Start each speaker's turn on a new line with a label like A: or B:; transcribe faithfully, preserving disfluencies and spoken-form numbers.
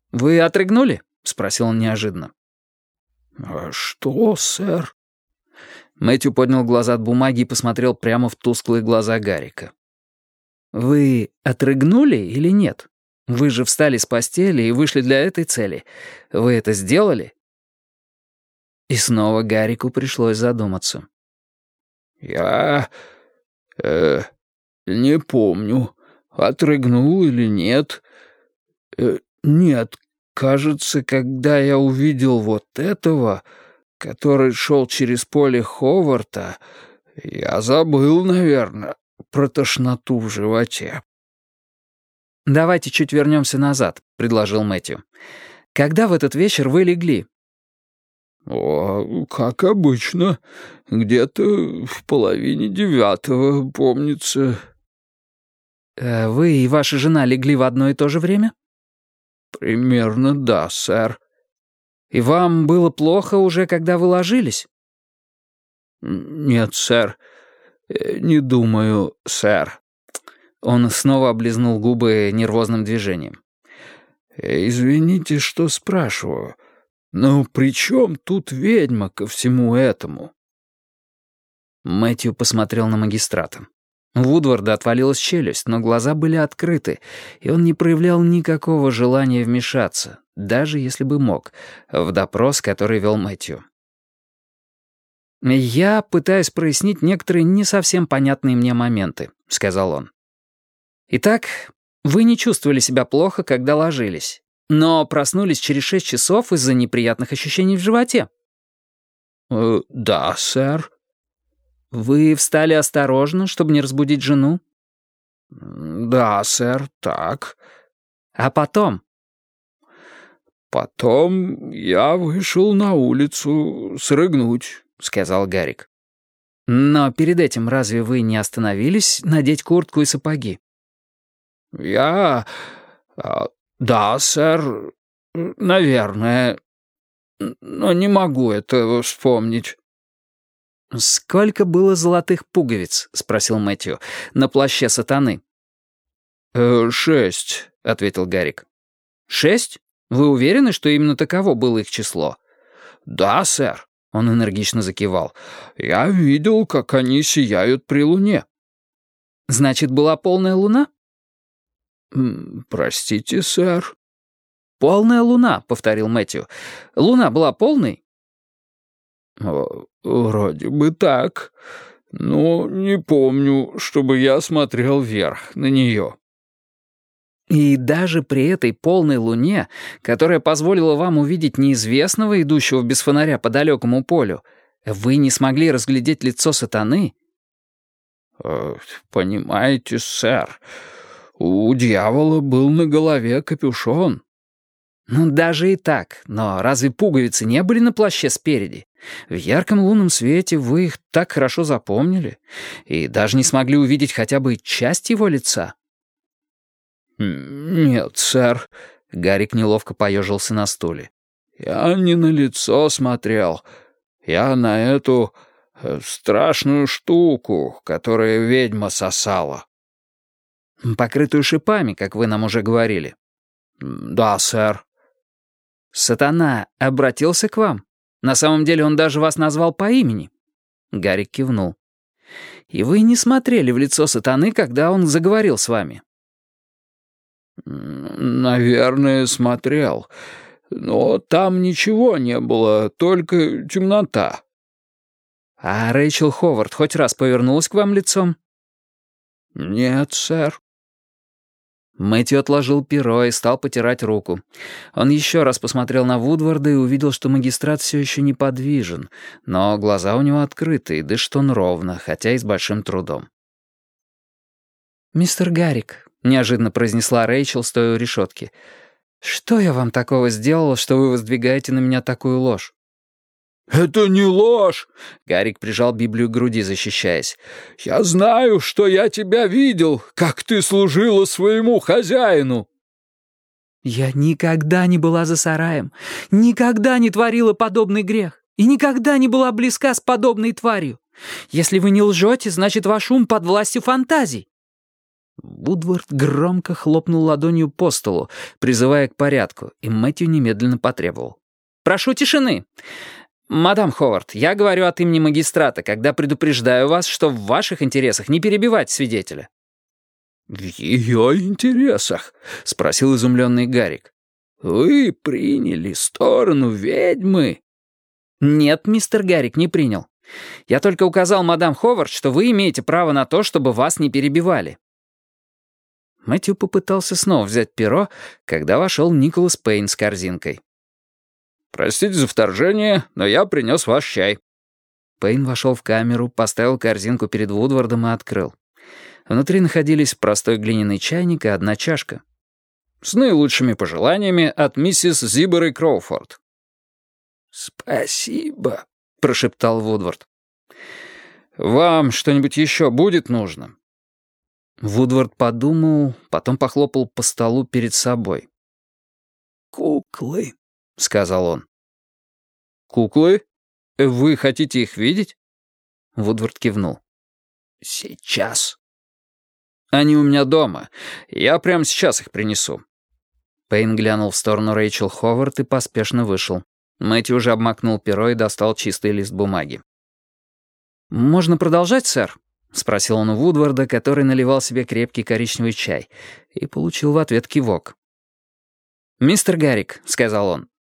A: «Вы отрыгнули?» — спросил он неожиданно.
B: «А что, сэр?»
A: Мэтью поднял глаза от бумаги и посмотрел прямо в тусклые глаза Гарика. «Вы отрыгнули или нет? Вы же встали с постели и вышли для этой цели. Вы это сделали?» И снова Гарику пришлось задуматься.
B: «Я... э, не помню, отрыгнул или нет. Э, нет, кажется, когда я увидел вот этого, который шел через поле Ховарта, я забыл, наверное, про тошноту в животе».
A: «Давайте чуть вернемся назад», — предложил Мэтью. «Когда в этот вечер вы легли?»
B: «О, как обычно, где-то в половине девятого, помнится».
A: Э, «Вы и ваша жена легли в одно и то же время?»
B: «Примерно да, сэр».
A: «И вам было плохо уже, когда вы ложились?»
B: «Нет, сэр, не думаю, сэр».
A: Он снова облизнул губы нервозным движением.
B: «Извините, что спрашиваю, но при чем тут ведьма ко всему этому?»
A: Мэтью посмотрел на магистрата. У Вудварда отвалилась челюсть, но глаза были открыты, и он не проявлял никакого желания вмешаться, даже если бы мог, в допрос, который вел Мэтью. «Я пытаюсь прояснить некоторые не совсем понятные мне моменты», — сказал он. «Итак, вы не чувствовали себя плохо, когда ложились, но проснулись через шесть часов из-за неприятных ощущений в животе».
B: Э, «Да, сэр».
A: «Вы встали осторожно, чтобы не разбудить жену?»
B: «Да, сэр, так».
A: «А потом?»
B: «Потом я вышел на улицу срыгнуть», — сказал Гарик.
A: «Но перед этим разве вы не остановились надеть куртку и сапоги?»
B: «Я... а, да, сэр, наверное, но не могу этого вспомнить».
A: «Сколько было золотых пуговиц?» — спросил Мэтью. «На плаще сатаны».
B: «Э, «Шесть», — ответил Гарик.
A: «Шесть? Вы уверены, что именно таково было их число?»
B: «Да, сэр», —
A: он энергично закивал.
B: «Я видел, как они сияют при луне».
A: «Значит, была полная луна?»
B: «Простите, сэр».
A: «Полная луна», — повторил Мэтью. «Луна была полной?»
B: «Вроде бы так. Но не помню, чтобы я смотрел вверх на нее».
A: «И даже при этой полной луне, которая позволила вам увидеть неизвестного, идущего без фонаря по далекому полю, вы не смогли разглядеть лицо сатаны?»
B: «Понимаете, сэр, у дьявола был на голове капюшон».
A: «Ну, даже и так. Но разве пуговицы не были на плаще спереди? В ярком лунном свете вы их так хорошо запомнили и даже не смогли увидеть хотя бы часть его лица».
B: «Нет, сэр», — Гарик неловко поежился на стуле. «Я не на лицо смотрел. Я на эту э, страшную штуку, которую ведьма сосала».
A: «Покрытую шипами, как вы нам уже говорили».
B: «Да, сэр».
A: «Сатана обратился к вам? На самом деле он даже вас назвал по имени?» Гарик кивнул. «И вы не смотрели в лицо сатаны, когда он заговорил с вами?»
B: «Наверное, смотрел. Но там ничего не было, только темнота».
A: «А Рэйчел Ховард хоть раз повернулась к вам лицом?»
B: «Нет, сэр».
A: Мэтью отложил перо и стал потирать руку. Он еще раз посмотрел на Вудварда и увидел, что магистрат все еще неподвижен, но глаза у него открыты, и дышит он ровно, хотя и с большим трудом. «Мистер Гарик», — неожиданно произнесла Рэйчел, стоя у решетки, «что я вам такого сделала, что вы воздвигаете на меня такую ложь?»
B: «Это не ложь!» —
A: Гарик прижал Библию к груди, защищаясь.
B: «Я знаю, что я тебя видел, как ты служила своему хозяину».
A: «Я никогда не была за сараем, никогда не творила подобный грех и никогда не была близка с подобной тварью. Если вы не лжете, значит, ваш ум под властью фантазий». Вудвард громко хлопнул ладонью по столу, призывая к порядку, и Мэтью немедленно потребовал. «Прошу тишины! Мадам Ховард, я говорю от имени магистрата, когда предупреждаю вас, что в ваших интересах не перебивать свидетеля».
B: «В ее интересах?» — спросил изумленный Гарик. «Вы приняли сторону ведьмы?»
A: «Нет, мистер Гарик, не принял. Я только указал мадам Ховард, что вы имеете право на то, чтобы вас не перебивали». Мэтью попытался снова взять перо, когда вошел Николас Пейн с корзинкой.
B: «Простите за вторжение, но я принес ваш чай».
A: Пейн вошел в камеру, поставил корзинку перед Вудвардом и открыл. Внутри находились простой глиняный чайник и одна чашка.
B: «С наилучшими пожеланиями от миссис Зиберы Кроуфорд».
C: «Спасибо»,
A: — прошептал Вудвард.
B: «Вам что-нибудь еще будет нужно?»
A: Вудвард подумал, потом похлопал по столу перед собой.
C: «Куклы»,
A: — сказал он.
B: «Куклы? Вы хотите их видеть?»
A: Вудвард кивнул.
C: «Сейчас».
B: «Они у меня дома. Я прямо сейчас их принесу».
A: Пейн глянул в сторону Рэйчел Ховард и поспешно вышел. Мэтью уже обмакнул перо и достал чистый лист бумаги. «Можно продолжать, сэр?» — спросил он у Вудварда, который наливал себе крепкий коричневый чай, и получил в ответ кивок. «Мистер Гарик», — сказал он,